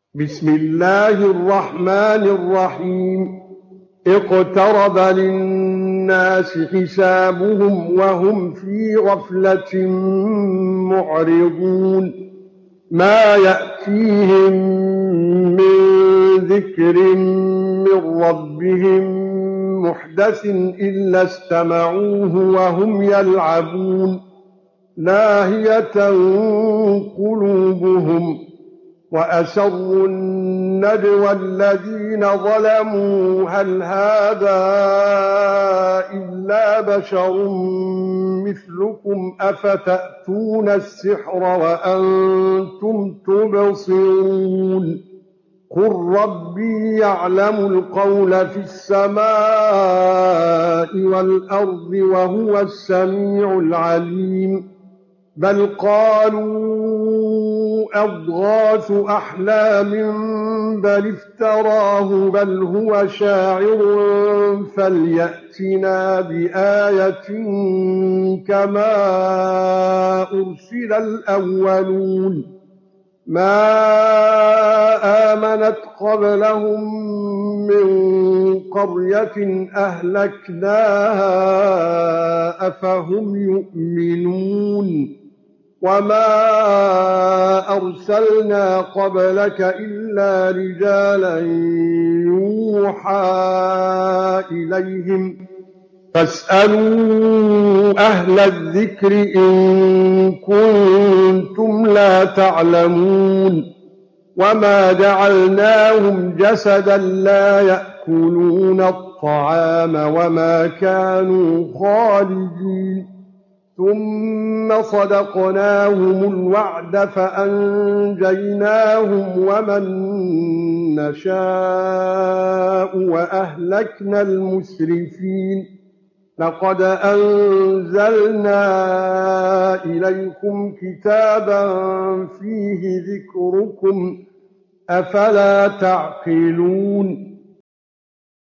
بسم الله الرحمن الرحيم اقترب للناس حسابهم وهم في غفلة معرضون ما يأتيهم من ذكر من ربهم محدث إلا استمعوه وهم يلعبون لاهية قلوبهم وأسروا النجوى الذين ظلموا هل هذا إلا بشر مثلكم أفتأتون السحر وأنتم تبصرون قل ربي يعلم القول في السماء والأرض وهو السميع العليم بل قالوا أضغاث أحلام بل افتراه بل هو شاعر فليأتنا بآية كما أرسل الأولون ما آمنت قبلهم من قرية أهلكناها أفهم يؤمنون وما أرسلنا قبلك إلا رجالا يوحى إليهم فاسألوا أهل الذكر إن كنتم لا تعلمون وما جعلناهم جسدا لا يأكلون الطعام وما كانوا خالدين ثم صدقناهم الوعد فأنجيناهم ومن نشاء وأهلكنا المسرفين لقد أنزلنا إليكم كتابا فيه ذكركم أفلا تعقلون